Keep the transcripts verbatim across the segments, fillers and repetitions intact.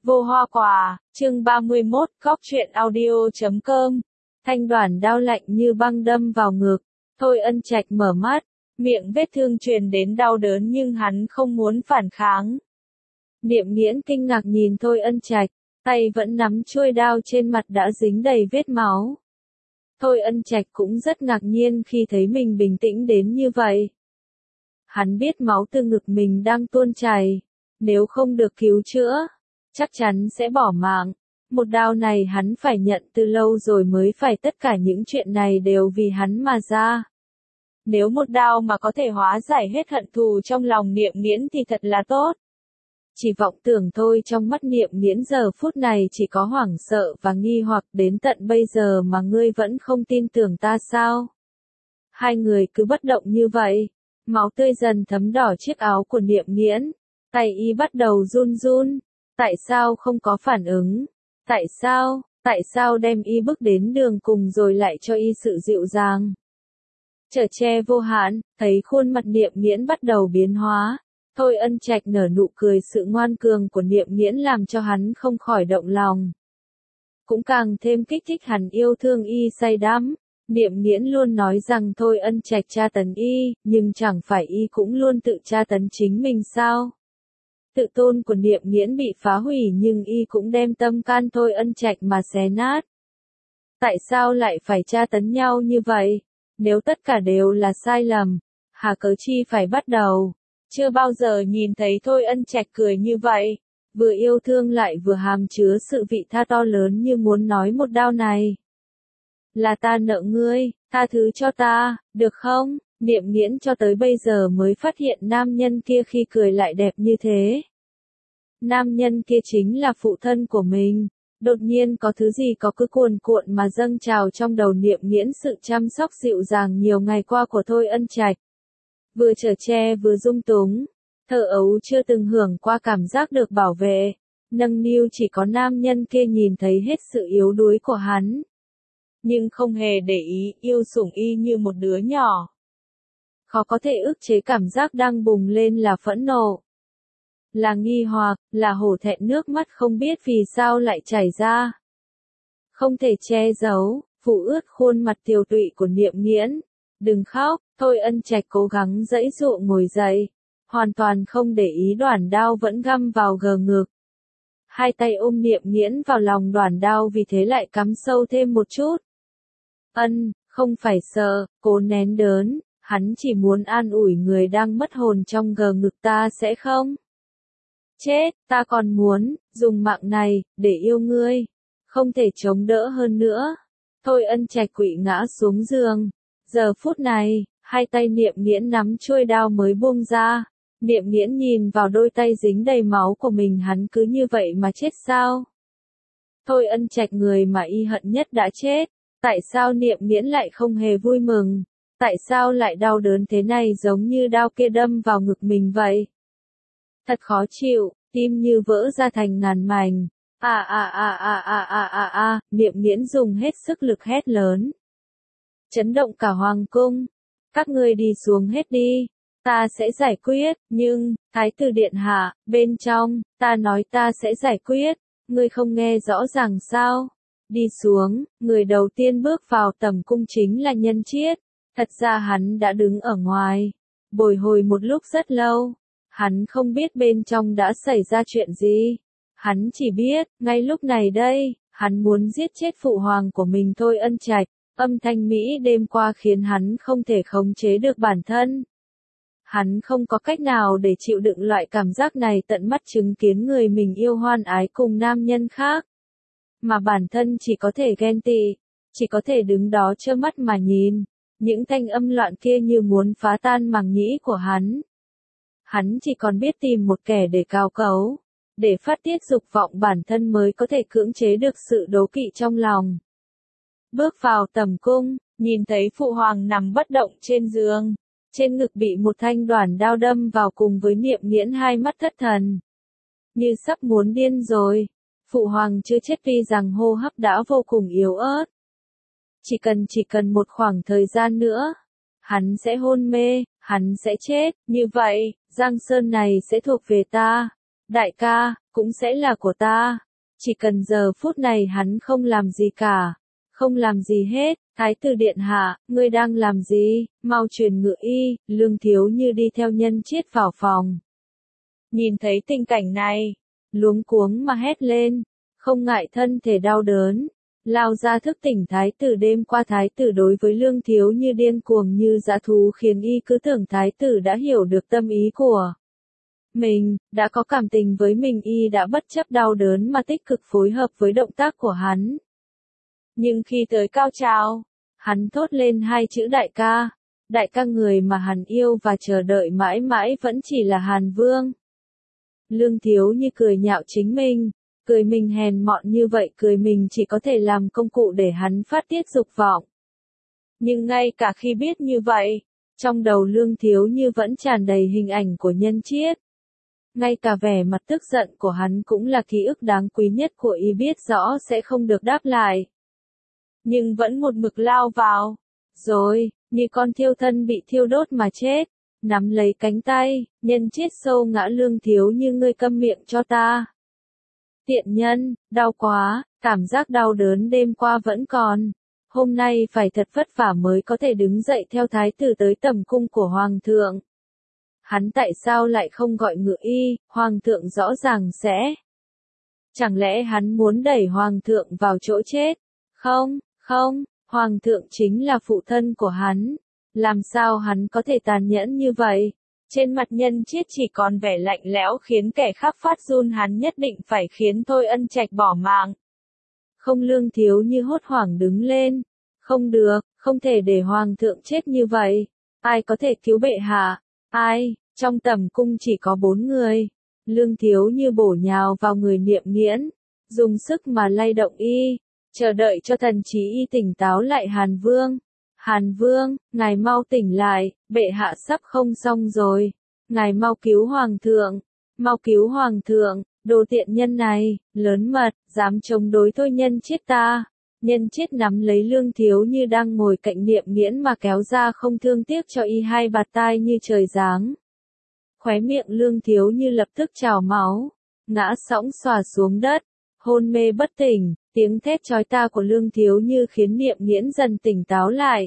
Vô hoa quả, chương ba mươi mốt, góc truyện audio chấm com. Thanh đoản đao lạnh như băng đâm vào ngực. Thôi Ân Trạch mở mắt, miệng vết thương truyền đến đau đớn nhưng hắn không muốn phản kháng. Niệm Nghiễn kinh ngạc nhìn Thôi Ân Trạch, tay vẫn nắm chuôi đao trên mặt đã dính đầy vết máu. Thôi Ân Trạch cũng rất ngạc nhiên khi thấy mình bình tĩnh đến như vậy. Hắn biết máu từ ngực mình đang tuôn chảy, nếu không được cứu chữa, chắc chắn sẽ bỏ mạng. Một đao này hắn phải nhận từ lâu rồi mới phải, tất cả những chuyện này đều vì hắn mà ra. Nếu một đao mà có thể hóa giải hết hận thù trong lòng Niệm Nghiễn thì thật là tốt. Chỉ vọng tưởng thôi, trong mắt Niệm Nghiễn giờ phút này chỉ có hoảng sợ và nghi hoặc. Đến tận bây giờ mà ngươi vẫn không tin tưởng ta sao? Hai người cứ bất động như vậy, máu tươi dần thấm đỏ chiếc áo của Niệm Nghiễn, tay y bắt đầu run run. Tại sao không có phản ứng? Tại sao, tại sao đem y bước đến đường cùng rồi lại cho y sự dịu dàng? Chở che vô hạn, thấy khuôn mặt Niệm Nghiễn bắt đầu biến hóa. Thôi Ân Trạch nở nụ cười, sự ngoan cường của Niệm Nghiễn làm cho hắn không khỏi động lòng. Cũng càng thêm kích thích hắn yêu thương y say đắm. Niệm Nghiễn luôn nói rằng Thôi Ân Trạch tra tấn y, nhưng chẳng phải y cũng luôn tự tra tấn chính mình sao? Tự tôn của Niệm Nghiễn bị phá hủy nhưng y cũng đem tâm can Thôi Ân Trạch mà xé nát. Tại sao lại phải tra tấn nhau như vậy? Nếu tất cả đều là sai lầm, hà cớ chi phải bắt đầu? Chưa bao giờ nhìn thấy Thôi Ân Trạch cười như vậy, vừa yêu thương lại vừa hàm chứa sự vị tha to lớn, như muốn nói một đao này là ta nợ ngươi, tha thứ cho ta, được không? Niệm Nghiễn cho tới bây giờ mới phát hiện nam nhân kia khi cười lại đẹp như thế. Nam nhân kia chính là phụ thân của mình. Đột nhiên có thứ gì có cứ cuồn cuộn mà dâng trào trong đầu Niệm Nghiễn, sự chăm sóc dịu dàng nhiều ngày qua của Thôi Ân Trạch. Vừa chở che vừa dung túng, thơ ấu chưa từng hưởng qua cảm giác được bảo vệ, nâng niu, chỉ có nam nhân kia nhìn thấy hết sự yếu đuối của hắn. Nhưng không hề để ý, yêu sủng y như một đứa nhỏ. Khó có thể ức chế cảm giác đang bùng lên, là phẫn nộ, là nghi hoặc, là hổ thẹn, nước mắt không biết vì sao lại chảy ra. Không thể che giấu, phủ ướt khuôn mặt tiều tụy của Niệm Nghiễn. Đừng khóc, Thôi Ân Trạch cố gắng giãy giụa ngồi dậy, hoàn toàn không để ý đoản đao vẫn găm vào gờ ngực. Hai tay ôm Niệm Nghiễn vào lòng đoản đao vì thế lại cắm sâu thêm một chút. Ân, không phải sợ, cố nén đớn, hắn chỉ muốn an ủi người đang mất hồn trong gờ ngực. Ta sẽ không chết, ta còn muốn dùng mạng này để yêu ngươi, không thể chống đỡ hơn nữa. Thôi Ân Trạch quỵ ngã xuống giường. Giờ phút này, hai tay Niệm Nghiễn nắm chuôi đao mới buông ra. Niệm Nghiễn nhìn vào đôi tay dính đầy máu của mình, hắn cứ như vậy mà chết sao? Thôi Ân Trạch, người mà y hận nhất đã chết. Tại sao Niệm Nghiễn lại không hề vui mừng? Tại sao lại đau đớn thế này, giống như đao kia đâm vào ngực mình vậy? Thật khó chịu, tim như vỡ ra thành ngàn mảnh. À à à à à à à à, Niệm Nghiễn dùng hết sức lực hét lớn, chấn động cả hoàng cung. Các ngươi đi xuống hết đi, ta sẽ giải quyết. Nhưng, Thái tử điện hạ, bên trong, ta nói ta sẽ giải quyết, ngươi không nghe rõ ràng sao? Đi xuống. Người đầu tiên bước vào tầm cung chính là Nhân Chiết. Thật ra hắn đã đứng ở ngoài, bồi hồi một lúc rất lâu. Hắn không biết bên trong đã xảy ra chuyện gì. Hắn chỉ biết, ngay lúc này đây, hắn muốn giết chết phụ hoàng của mình Thôi Ân Trạch. Âm thanh Mỹ đêm qua khiến hắn không thể khống chế được bản thân. Hắn không có cách nào để chịu đựng loại cảm giác này, tận mắt chứng kiến người mình yêu hoan ái cùng nam nhân khác. Mà bản thân chỉ có thể ghen tị, chỉ có thể đứng đó trơ mắt mà nhìn. Những thanh âm loạn kia như muốn phá tan màng nhĩ của hắn. Hắn chỉ còn biết tìm một kẻ để cào cấu, để phát tiết dục vọng bản thân mới có thể cưỡng chế được sự đố kỵ trong lòng. Bước vào tầm cung, nhìn thấy phụ hoàng nằm bất động trên giường, trên ngực bị một thanh đoản đao đâm vào, cùng với Niệm Nghiễn hai mắt thất thần, như sắp muốn điên rồi. Phụ hoàng chưa chết, tuy rằng hô hấp đã vô cùng yếu ớt. Chỉ cần chỉ cần một khoảng thời gian nữa, hắn sẽ hôn mê, hắn sẽ chết. Như vậy, Giang Sơn này sẽ thuộc về ta. Đại ca, cũng sẽ là của ta. Chỉ cần giờ phút này hắn không làm gì cả, không làm gì hết. Thái tử điện hạ, ngươi đang làm gì? Mau truyền ngự y. Lương Thiếu Như đi theo Nhân Chiết vào phòng. Nhìn thấy tình cảnh này, luống cuống mà hét lên, không ngại thân thể đau đớn, lao ra thức tỉnh thái tử. Đêm qua thái tử đối với Lương Thiếu Như điên cuồng như dã thú, khiến y cứ tưởng thái tử đã hiểu được tâm ý của mình, đã có cảm tình với mình. Y đã bất chấp đau đớn mà tích cực phối hợp với động tác của hắn. Nhưng khi tới cao trào, hắn thốt lên hai chữ đại ca. Đại ca, người mà hắn yêu và chờ đợi mãi mãi vẫn chỉ là Hàn Vương. Lương Thiếu Như cười nhạo chính mình, cười mình hèn mọn như vậy, cười mình chỉ có thể làm công cụ để hắn phát tiết dục vọng. Nhưng ngay cả khi biết như vậy, trong đầu Lương Thiếu Như vẫn tràn đầy hình ảnh của Nhân Chiết. Ngay cả vẻ mặt tức giận của hắn cũng là ký ức đáng quý nhất của y, biết rõ sẽ không được đáp lại. Nhưng vẫn một mực lao vào. Rồi, như con thiêu thân bị thiêu đốt mà chết. Nắm lấy cánh tay, Nhân Chiết sâu ngã. Lương Thiếu Như, ngươi câm miệng cho ta. Tiện nhân, đau quá, cảm giác đau đớn đêm qua vẫn còn. Hôm nay phải thật vất vả mới có thể đứng dậy theo thái tử tới tầm cung của hoàng thượng. Hắn tại sao lại không gọi ngự y? Hoàng thượng rõ ràng sẽ. Chẳng lẽ hắn muốn đẩy hoàng thượng vào chỗ chết? Không, không, hoàng thượng chính là phụ thân của hắn. Làm sao hắn có thể tàn nhẫn như vậy? Trên mặt Nhân Chiết chỉ còn vẻ lạnh lẽo khiến kẻ khác phát run. Hắn nhất định phải khiến Thôi Ân Trạch bỏ mạng. Không. Lương Thiếu Như hốt hoảng đứng lên. Không được, không thể để hoàng thượng chết như vậy. Ai có thể cứu bệ hạ? Ai? Trong tầm cung chỉ có bốn người. Lương Thiếu Như bổ nhào vào người Niệm Nghiễn, dùng sức mà lay động y, chờ đợi cho thần trí y tỉnh táo lại. Hàn Vương, Hàn Vương, ngài mau tỉnh lại, bệ hạ sắp không xong rồi. Ngài mau cứu hoàng thượng, mau cứu hoàng thượng. Đồ tiện nhân này, lớn mật, dám chống đối Thôi Nhân Chiết ta. Nhân Chiết nắm lấy Lương Thiếu Như đang ngồi cạnh Niệm Nghiễn mà kéo ra, không thương tiếc cho y hai bạt tai như trời giáng. Khóe miệng Lương Thiếu Như lập tức trào máu, ngã sõng xòa xuống đất, hôn mê bất tỉnh. Tiếng thét chói tai của Lương Thiếu Như khiến Niệm Nghiễn dần tỉnh táo lại.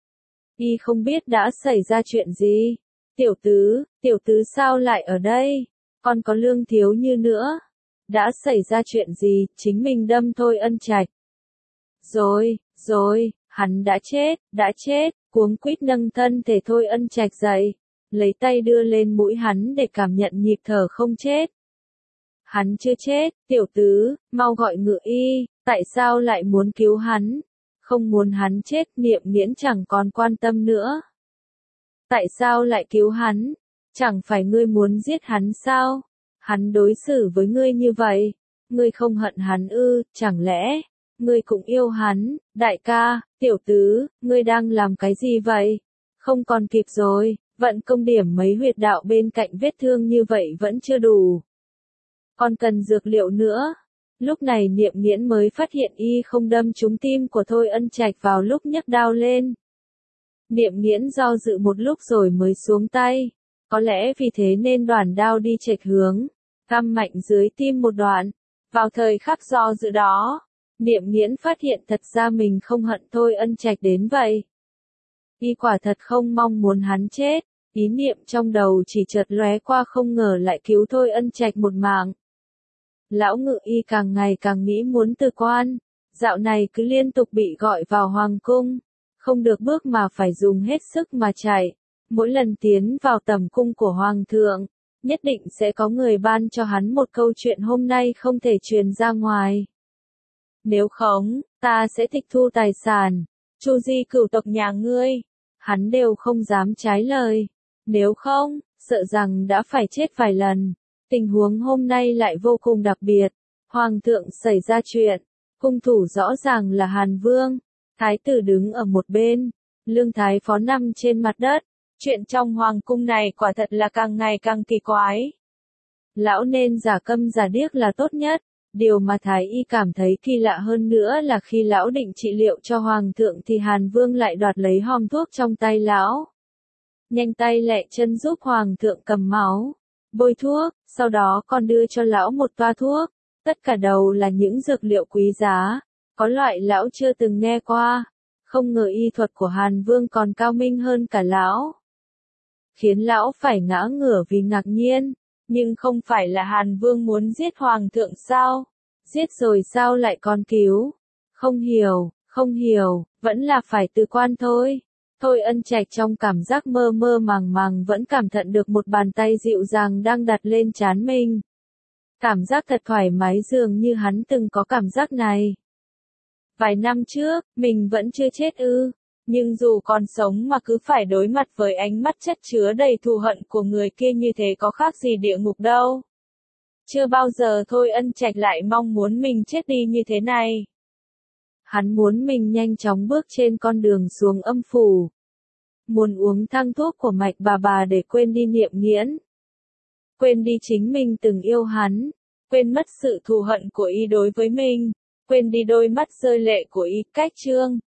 Y không biết đã xảy ra chuyện gì. Tiểu tứ, tiểu tứ sao lại ở đây? Còn có Lương Thiếu Như nữa. Đã xảy ra chuyện gì? Chính mình đâm Thôi Ân Trạch. Rồi, rồi, hắn đã chết, đã chết. Cuống quýt nâng thân thể Thôi Ân Trạch dậy, lấy tay đưa lên mũi hắn để cảm nhận nhịp thở. Không chết. Hắn chưa chết. Tiểu tứ, mau gọi ngự y. Tại sao lại muốn cứu hắn? Không muốn hắn chết. Niệm Nghiễn chẳng còn quan tâm nữa. Tại sao lại cứu hắn? Chẳng phải ngươi muốn giết hắn sao? Hắn đối xử với ngươi như vậy, ngươi không hận hắn ư? Chẳng lẽ ngươi cũng yêu hắn? Đại ca, tiểu tứ, ngươi đang làm cái gì vậy? Không còn kịp rồi, vận công điểm mấy huyệt đạo bên cạnh vết thương như vậy vẫn chưa đủ. Còn cần dược liệu nữa. Lúc này Niệm Nghiễn mới phát hiện y không đâm trúng tim của Thôi Ân Trạch vào lúc nhấc đao lên. Niệm Nghiễn do dự một lúc rồi mới xuống tay. Có lẽ vì thế nên đoàn đao đi chệch hướng, găm mạnh dưới tim một đoạn. Vào thời khắc do dự đó, Niệm Nghiễn phát hiện thật ra mình không hận Thôi Ân Trạch đến vậy. Y quả thật không mong muốn hắn chết. Ý niệm trong đầu chỉ chợt lóe qua, không ngờ lại cứu Thôi Ân Trạch một mạng. Lão ngự y càng ngày càng nghĩ muốn từ quan. Dạo này cứ liên tục bị gọi vào hoàng cung. Không được bước mà phải dùng hết sức mà chạy. Mỗi lần tiến vào tầm cung của hoàng thượng, nhất định sẽ có người ban cho hắn một câu chuyện hôm nay không thể truyền ra ngoài. Nếu không, ta sẽ tịch thu tài sản, chu di cửu tộc nhà ngươi. Hắn đều không dám trái lời. Nếu không, sợ rằng đã phải chết vài lần. Tình huống hôm nay lại vô cùng đặc biệt. Hoàng thượng xảy ra chuyện. Hung thủ rõ ràng là Hàn Vương. Thái tử đứng ở một bên. Lương Thái Phó nằm trên mặt đất. Chuyện trong hoàng cung này quả thật là càng ngày càng kỳ quái. Lão nên giả câm giả điếc là tốt nhất. Điều mà Thái y cảm thấy kỳ lạ hơn nữa là khi lão định trị liệu cho hoàng thượng thì Hàn Vương lại đoạt lấy hòm thuốc trong tay lão. Nhanh tay lẹ chân giúp hoàng thượng cầm máu, bôi thuốc, Sau đó còn đưa cho lão một toa thuốc, tất cả đầu là những dược liệu quý giá, có loại lão chưa từng nghe qua, không ngờ y thuật của Hàn Vương còn cao minh hơn cả lão. Khiến lão phải ngã ngửa vì ngạc nhiên, nhưng không phải là Hàn Vương muốn giết Hoàng thượng sao? Giết rồi sao lại còn cứu? Không hiểu, không hiểu, vẫn là phải từ quan thôi. Thôi Ân Trạch trong cảm giác mơ mơ màng màng vẫn cảm nhận được một bàn tay dịu dàng đang đặt lên trán mình. Cảm giác thật thoải mái dường như hắn từng có cảm giác này. Vài năm trước, mình vẫn chưa chết ư, nhưng dù còn sống mà cứ phải đối mặt với ánh mắt chất chứa đầy thù hận của người kia như thế có khác gì địa ngục đâu. Chưa bao giờ Thôi Ân Trạch lại mong muốn mình chết đi như thế này. Hắn muốn mình nhanh chóng bước trên con đường xuống âm phủ. Muốn uống thang thuốc của Mạch bà bà để quên đi niệm nghiễn. Quên đi chính mình từng yêu hắn. Quên mất sự thù hận của y đối với mình. Quên đi đôi mắt rơi lệ của y cách trương.